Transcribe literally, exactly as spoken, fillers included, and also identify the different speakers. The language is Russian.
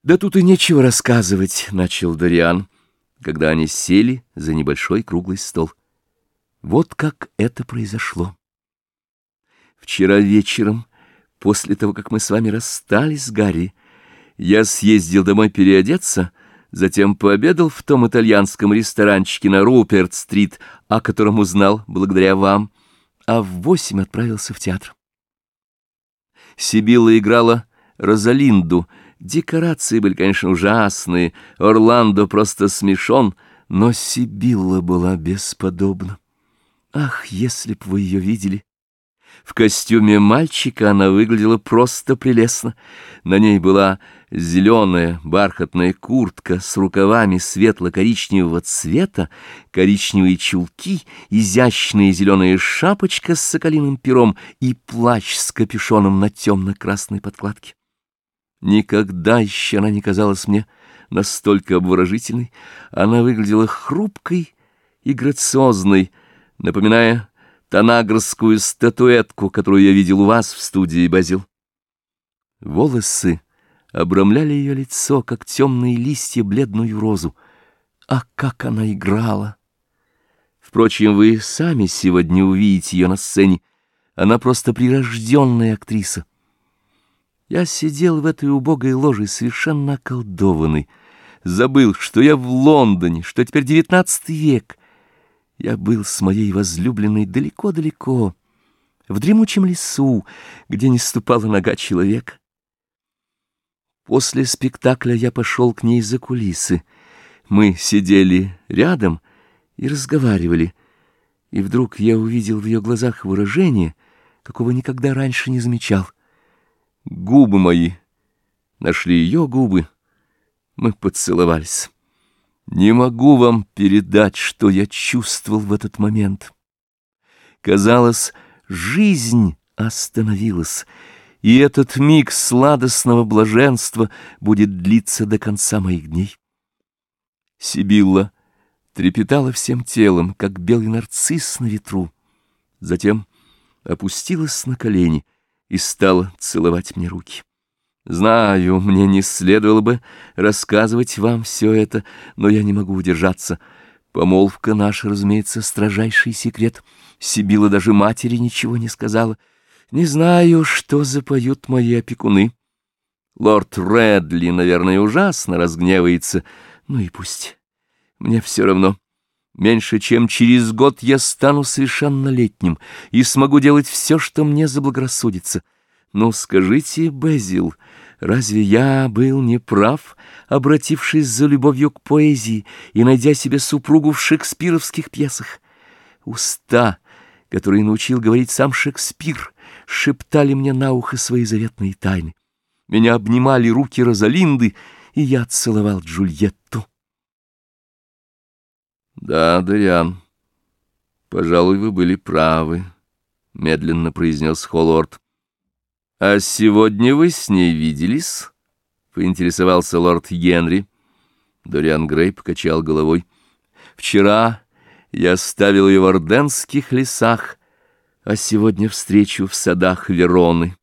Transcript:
Speaker 1: «Да тут и нечего рассказывать», — начал Дориан, когда они сели за небольшой круглый стол. «Вот как это произошло. Вчера вечером, после того, как мы с вами расстались с Гарри, я съездил домой переодеться, затем пообедал в том итальянском ресторанчике на Руперт-стрит, о котором узнал благодаря вам, а в восемь отправился в театр. Сибилла играла Розалинду. Декорации были, конечно, ужасные, Орландо просто смешон, но Сибилла была бесподобна. Ах, если б вы ее видели! В костюме мальчика она выглядела просто прелестно. На ней была зеленая бархатная куртка с рукавами светло-коричневого цвета, коричневые чулки, изящная зеленая шапочка с соколиным пером и плащ с капюшоном на темно-красной подкладке. Никогда еще она не казалась мне настолько обворожительной. Она выглядела хрупкой и грациозной, напоминая танагрскую статуэтку, которую я видел у вас в студии, Базил. Волосы обрамляли ее лицо, как темные листья бледную розу. А как она играла! Впрочем, вы сами сегодня увидите ее на сцене. Она просто прирожденная актриса. Я сидел в этой убогой ложе совершенно околдованный, забыл, что я в Лондоне, что теперь девятнадцатый век. Я был с моей возлюбленной далеко-далеко, в дремучем лесу, где не ступала нога человека. После спектакля я пошел к ней за кулисы. Мы сидели рядом и разговаривали, и вдруг я увидел в ее глазах выражение, какого никогда раньше не замечал. Губы мои нашли ее губы, мы поцеловались. Не могу вам передать, что я чувствовал в этот момент. Казалось, жизнь остановилась, и этот миг сладостного блаженства будет длиться до конца моих дней. Сибилла трепетала всем телом, как белый нарцисс на ветру, затем опустилась на колени и стала целовать мне руки. Знаю, мне не следовало бы рассказывать вам все это, но я не могу удержаться. Помолвка наша, разумеется, строжайший секрет. Сибилла даже матери ничего не сказала. Не знаю, что запоют мои опекуны. Лорд Редли, наверное, ужасно разгневается. Ну и пусть. Мне все равно. Меньше чем через год я стану совершеннолетним и смогу делать все, что мне заблагорассудится. Ну, скажите, Базил, разве я был неправ, обратившись за любовью к поэзии и найдя себе супругу в шекспировских пьесах? Уста, которые научил говорить сам Шекспир, шептали мне на ухо свои заветные тайны. Меня обнимали руки Розалинды, и я целовал Джульетту. Да, Дориан, пожалуй, вы были правы, — медленно произнес Холлорд. — А сегодня вы с ней виделись? — поинтересовался лорд Генри. Дориан Грей покачал головой. — Вчера я оставил ее в Орденских лесах, а сегодня встречу в садах Вероны.